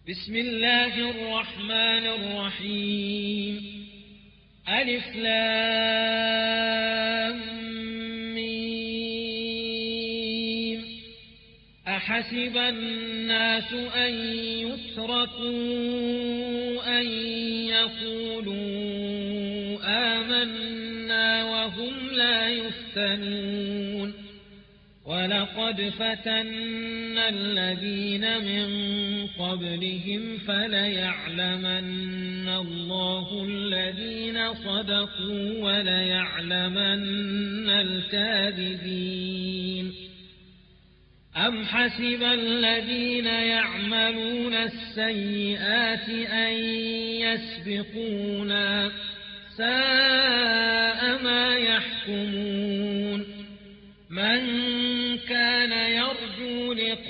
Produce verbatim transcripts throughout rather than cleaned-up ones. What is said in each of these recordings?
بسم الله الرحمن الرحيم. ألف لام ميم. أحسب الناس أن يتركوا أن يقولوا آمنا وهم لا يفتنون. ولقد فتنا الذين من قبلهم فليعلمن الله الذين صدقوا وليعلمن الكاذبين. أم حسب الذين يعملون السيئات أن يسبقونا ساء ما يحكمون. من كان يرجو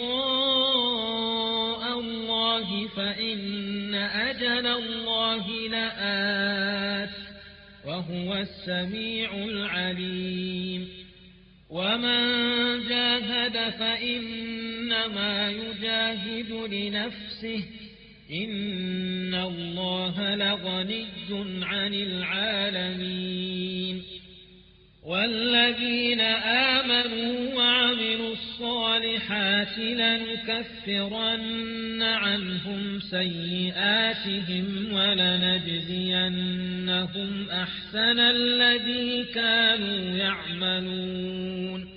لقاء الله فإن أجل الله لآت وهو السميع العليم. ومن جاهد فإنما يجاهد لنفسه إن الله لغني عن العالمين. والذين آمنوا وعملوا الصالحات لنكفرن عنهم سيئاتهم ولنجزينهم أحسن الذي كانوا يعملون.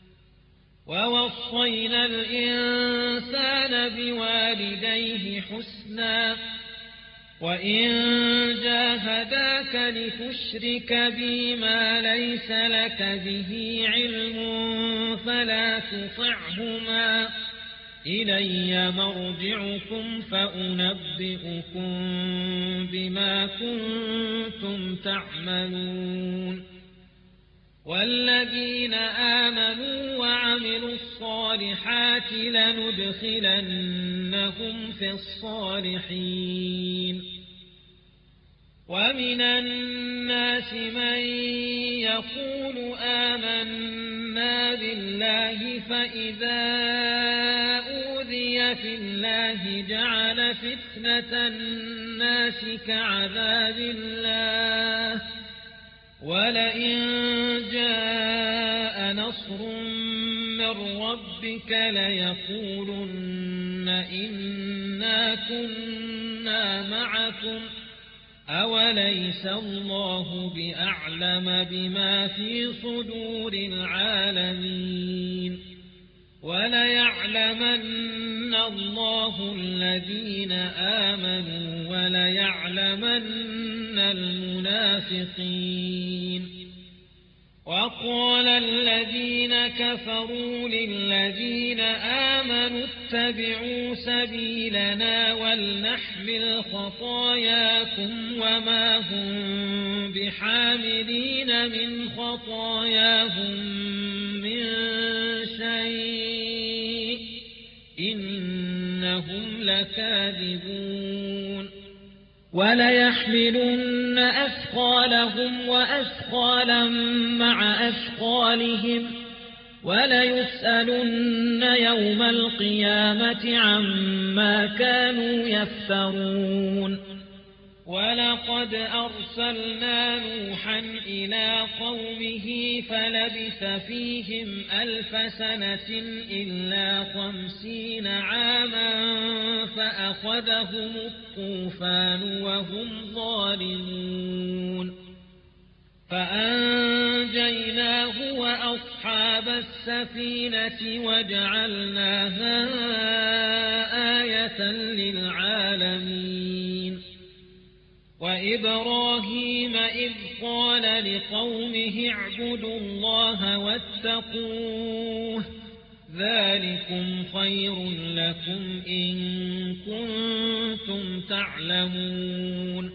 ووصينا الإنسان بوالديه حسنا وإن جاهداك لتشرك بي ما ليس لك به علم فلا تطعهما إلي مرجعكم فأنبئكم بما كنتم تعملون. والذين آمنوا وعملوا الصالحات لندخلنهم في الصالحين. ومن الناس من يقول آمنا بالله فإذا أوذي في الله جعل فتنة الناس كعذاب الله ولئن جاء نصر من ربك ليقولن إنا كنا معكم أوليس الله بأعلم بما في صدور العالمين. وليعلمن الله الذين آمنوا وليعلمن المنافقين. وقال الذين كفروا للذين آمنوا اتبعوا سبيلنا ولنحمل خطاياكم وما هم بحاملين من خطاياهم من شيء إنهم لكاذبون. وليحملن أثقالهم وأثقالا مع أثقالهم وليسألن يوم القيامة عما كانوا يفترون. ولقد أرسلنا نوحا إلى قومه فلبث فيهم ألف سنة إلا خمسين عاما فأخذهم الطوفان وهم ظالمون. فأنجيناه وأصحاب السفينة وجعلناها آية للعالمين. وإبراهيم إذ قال لقومه اعبدوا الله واتقوه ذلكم خير لكم إن كنتم تعلمون.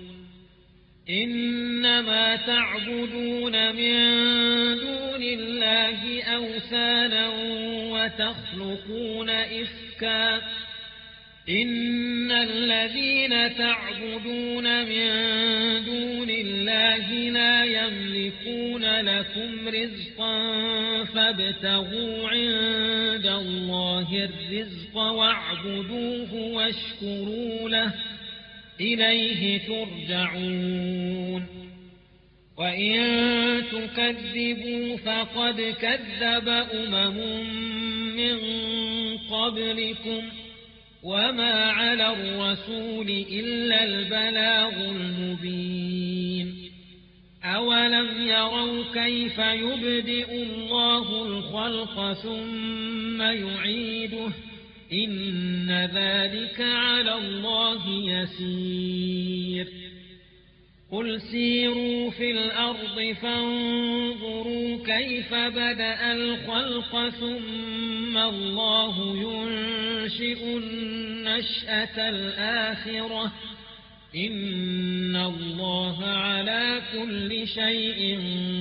إنما تعبدون من دون الله أوثانا وتخلقون إفكا إن الذين تعبدون من دون الله لا يملكون لكم رزقا فابتغوا عند الله الرزق واعبدوه واشكروا له إليه ترجعون وإن تكذبوا فقد كذب أمم من قبلكم وما على الرسول إلا البلاغ المبين أولم يروا كيف يبدئ الله الخلق ثم يعيده إن ذلك على الله يسير قل سيروا في الأرض فانظروا كيف بدأ الخلق ثم الله ينشئ النشأة الآخرة إن الله على كل شيء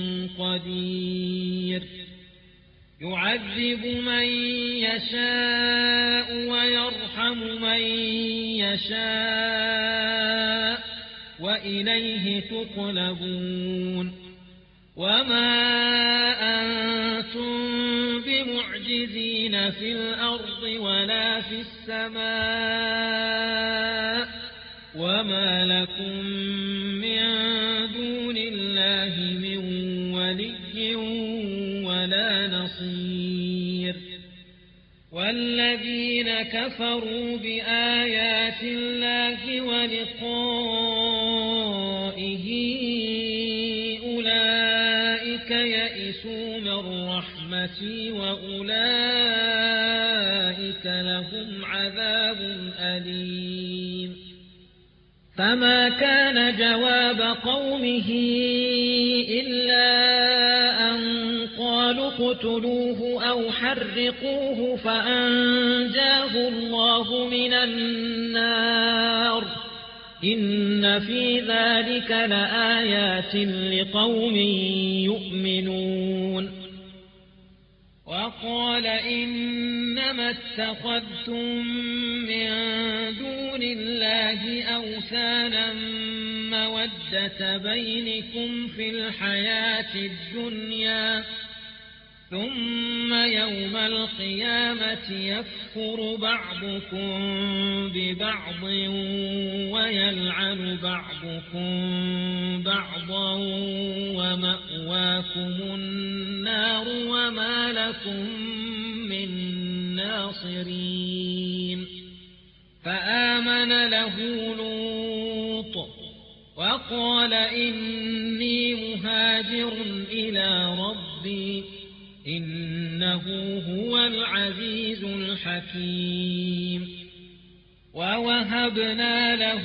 قدير يعذب من يشاء ويرحم من يشاء وإليه تقلبون وما أنتم بمعجزين في الأرض ولا في السماء وما لكم من دون الله من ولي ولا نصير والذين كفروا بآيات الله ولقائه أولئك يئسوا من رحمتي وأولئك لهم عذاب أليم فما كان جواب قومه إلا أن قالوا اقتلوه أو حرقوه فأنجاه الله من النار إن في ذلك لآيات لقوم يؤمنون وقال إنما اتخذتم من دون الله أوثانا مودة بينكم في الحياة الدنيا ثم يوم القيامة يكفر بعضكم ببعض ويلعن بعضكم بعضا ومأواكم النار وما لكم من ناصرين فآمن له لوط وقال إني مهاجر إلى ربي إنه هو العزيز الحكيم ووهبنا له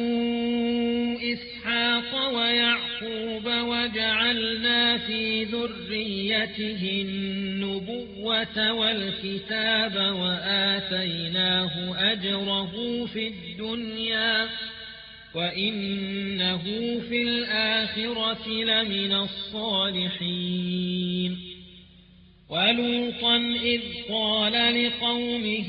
إسحاق ويعقوب وجعلنا في ذريته النبوة والكتاب وآتيناه أجره في الدنيا وإنه في الآخرة لمن الصالحين ولوطا إذ قال لقومه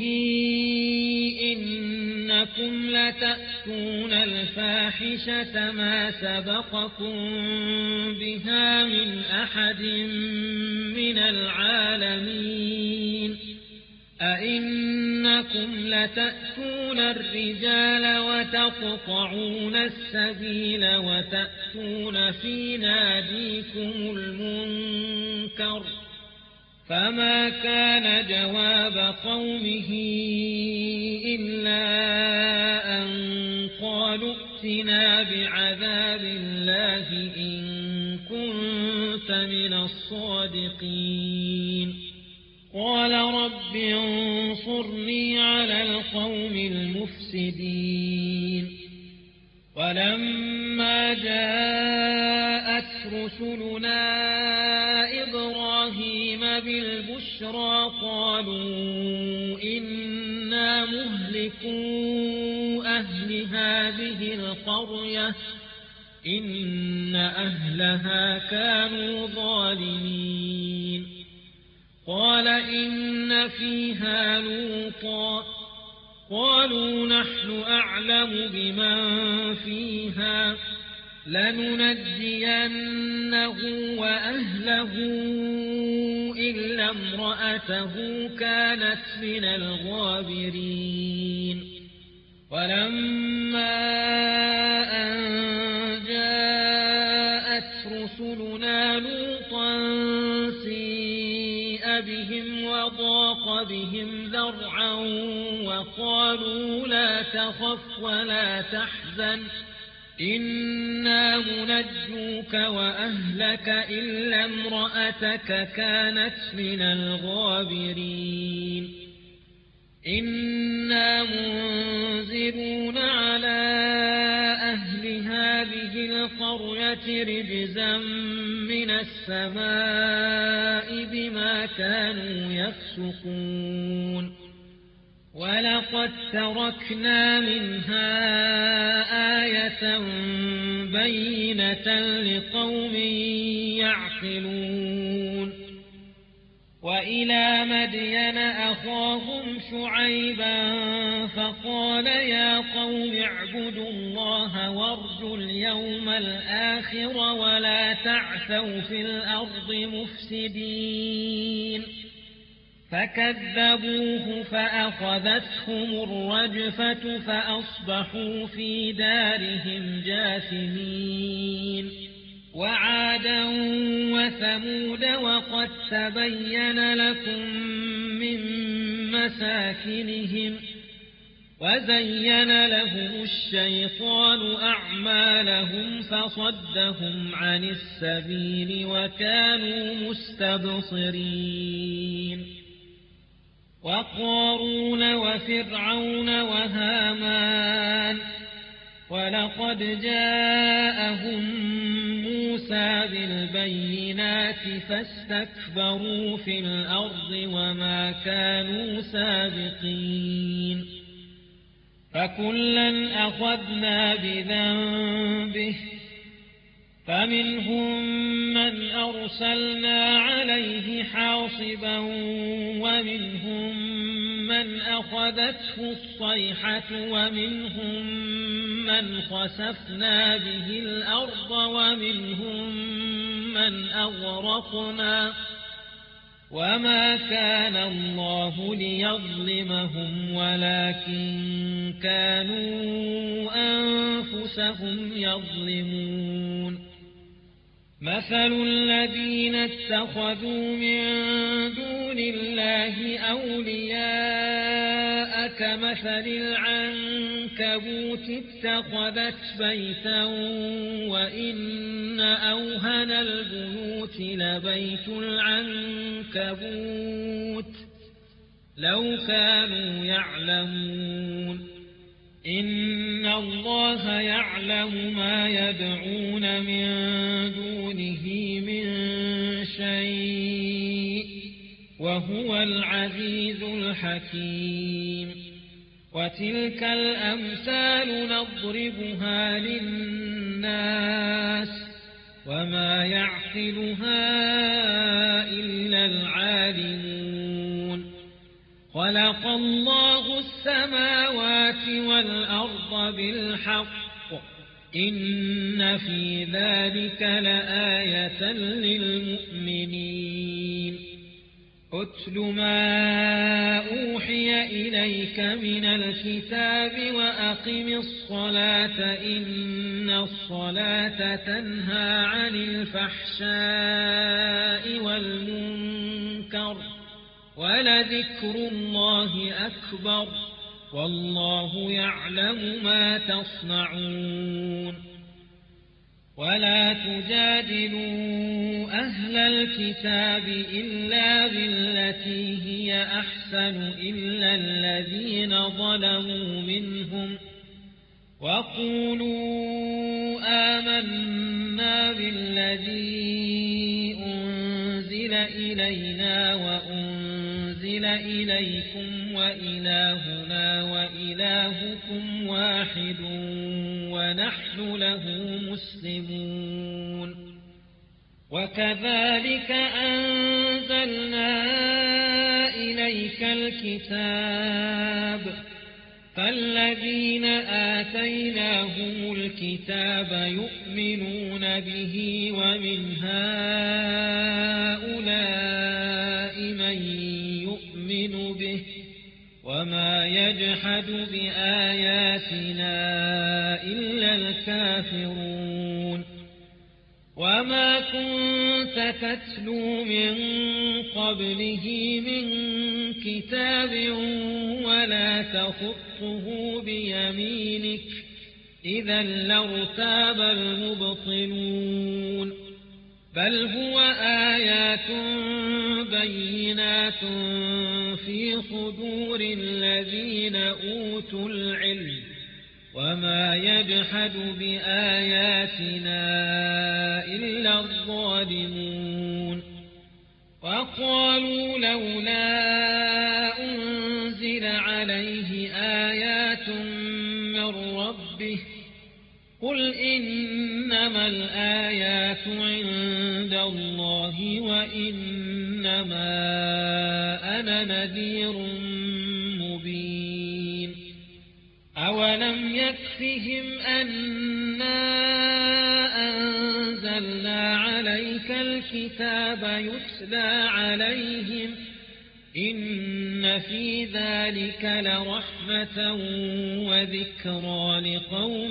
إنكم لتأتون الفاحشة ما سبقكم بها من أحد من العالمين أئنكم لتأتون الرجال وتقطعون السبيل وتأتون في ناديكم المنكر فما كان جواب قومه إلا أن قالوا ائتنا بعذاب الله إن كنت من الصادقين قال رب انصرني على القوم المفسدين ولما جاءت رسلنا إبراهيم بالبشرى قالوا إنا مهلكو أهل هذه القرية إن أهلها كانوا ظالمين قال إن فيها لوطا قالوا نحن أعلم بمن فيها لننجينه وأهله إلا امرأته كانت من الغابرين ولما أن جاءت رسلنا لوطا سيء بهم وضاق بهم ذرعا وقالوا لا تخف ولا تحزن إنا منجوك وأهلك إلا امرأتك كانت من الغابرين إنا منزلون على أهل هذه القرية رجزا من السماء بما كانوا يفسقون ولقد تركنا منها آية بينة لقوم يعقلون وإلى مدين أخاهم شعيبا فقال يا قوم اعبدوا الله وارجوا اليوم الآخر ولا تعثوا في الأرض مفسدين فكذبوه فأخذتهم الرجفة فأصبحوا في دارهم جاثمين وعادا وثمود وقد تبين لكم من مساكنهم وزين لهم الشيطان أعمالهم فصدهم عن السبيل وكانوا مستبصرين وقارون وفرعون وهامان ولقد جاءهم موسى بالبينات فاستكبروا في الأرض وما كانوا سابقين فكلا أخذنا بذنبه فمنهم من أرسلنا عليه حاصبا ومنهم من أخذته الصيحة ومنهم من خسفنا به الأرض ومنهم من أغرقنا وما كان الله ليظلمهم ولكن كانوا أنفسهم يظلمون مثل الذين اتخذوا من دون الله أولياء كمثل العنكبوت اتخذت بيتا وإن أوهن البيوت لبيت العنكبوت لو كانوا يعلمون إن الله يعلم ما يدعون من دونه من شيء وهو العزيز الحكيم وتلك الأمثال نضربها للناس وما يعقلها إلا العالمون خلق الله السماوات والأرض بالحق إن في ذلك لآية للمؤمنين أتل ما أوحي إليك من الكتاب وأقم الصلاة إن الصلاة تنهى عن الفحشاء والمنكر ولذكر الله أكبر والله يعلم ما تصنعون ولا تجادلوا أهل الكتاب إلا بالتي هي أحسن إلا الذين ظلموا منهم وقولوا آمنا بالذي أنزل إلينا وأنزل إليكم وإلهنا وإلهكم واحد ونحن له مسلمون وكذلك أنزلنا إليك الكتاب فالذين آتيناهم الكتاب يؤمنون به ومن هؤلاء من يؤمن به وما يجحد بآياتنا إلا الكافرون وما كنت تتلو من قبله من كتاب ولا تخطه بيمينك إذا لارتاب المبطلون بل هو آيات بينات في صدور الذين أوتوا العلم وما يجحد بآياتنا إلا الظالمون وقالوا لولا أنزل عليه آيات من ربه قل إنما الآيات عند الله وإنما أنا نذير مبين أولم يكفهم أنا أنزلنا عليك الكتاب يتلى عليهم إن في ذلك لرحمة وذكرى لقوم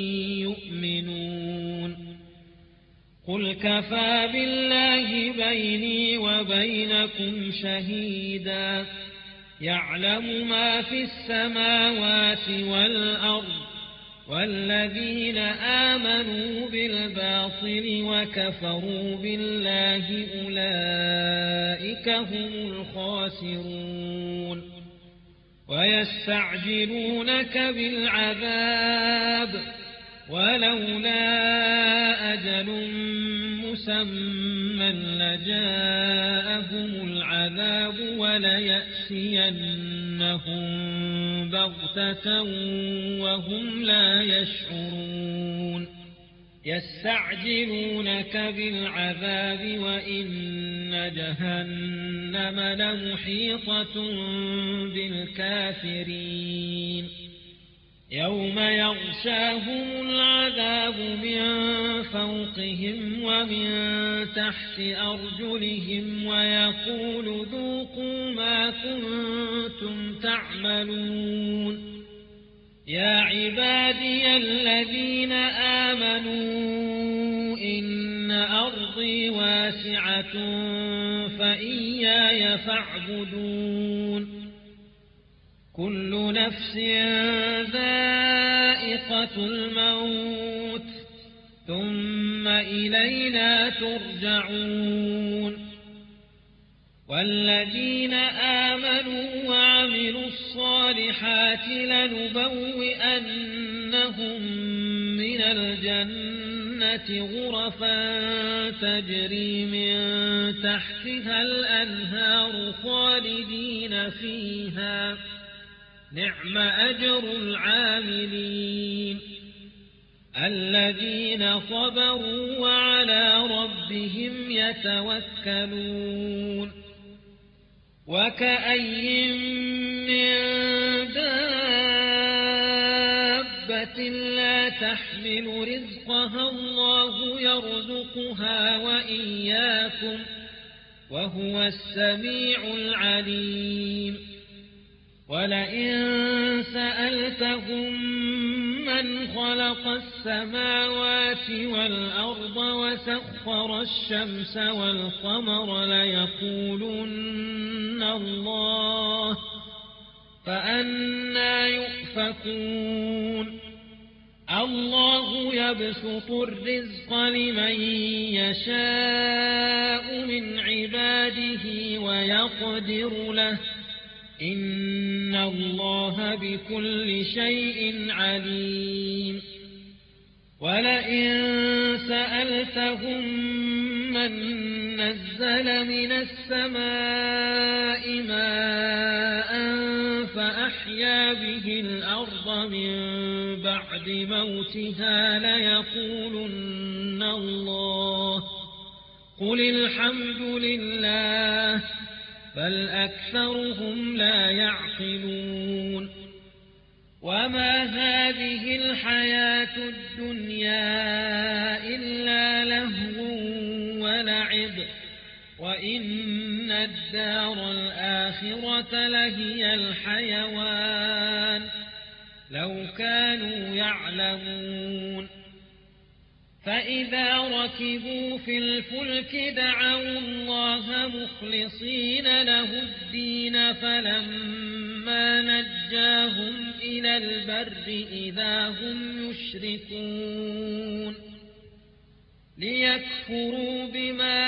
يؤمنون قل كفى بالله بيني وبينكم شهيدا يعلم ما في السماوات والأرض والذين آمنوا بالباطل وكفروا بالله أولئك هم الخاسرون ويستعجلونك بالعذاب ولولا أجل مسمى لجاءهم العذاب وليأتينهم بغتة وهم لا يشعرون يستعجلونك بالعذاب وإن جهنم لمحيطة بالكافرين يوم يغشاهم العذاب من فوقهم ومن تحت أرجلهم ويقول ذوقوا ما كنتم تعملون يا عبادي الذين آمنوا إن أرضي واسعة فإياي فاعبدون كل نفس ذائقة الموت ثم إلينا ترجعون والذين آمنوا وعملوا الصالحات لنبوئنهم من الجنة غرفا تجري من تحتها الأنهار خالدين فيها نعم أجر العاملين الذين صبروا وعلى ربهم يتوكلون وكأي من دابة لا تحمل رزقها الله يرزقها وإياكم وهو السميع العليم ولئن سألتهم من خلق السماوات والأرض وسخر الشمس والقمر ليقولن الله فأنى يؤفكون الله يبسط الرزق لمن يشاء من عباده ويقدر له إن الله بكل شيء عليم ولئن سألتهم من نزل من السماء ماء فأحيا به الأرض من بعد موتها ليقولن الله قل الحمد لله بل أكثرهم لا يعقلون وما هذه الحياة الدنيا إلا لهو ولعب وإن الدار الآخرة لهي الحيوان لو كانوا يعلمون فإذا ركبوا في الفلك دعوا الله مخلصين له الدين فلما نجاهم إلى البر إذا هم يشركون ليكفروا بما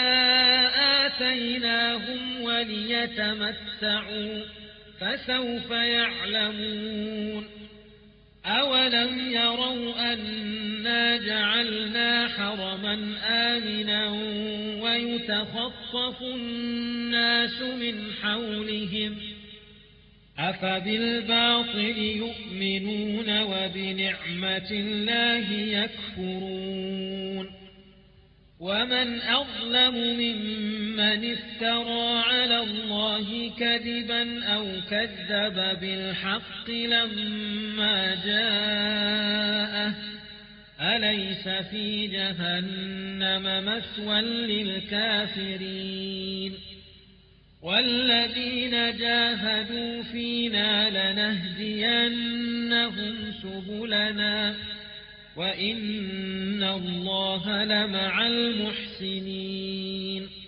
آتيناهم وليتمتعوا فسوف يعلمون أولم يروا أنا جعلنا حرما آمنا ويتخطف الناس من حولهم أفبالباطل يؤمنون وبنعمة الله يكفرون ومن أظلم ممن افترى على الله كذبا أو كذب بالحق لما جاءه أليس في جهنم مثوى للكافرين والذين جاهدوا فينا لنهدينهم سبلنا وإن الله لمع المحسنين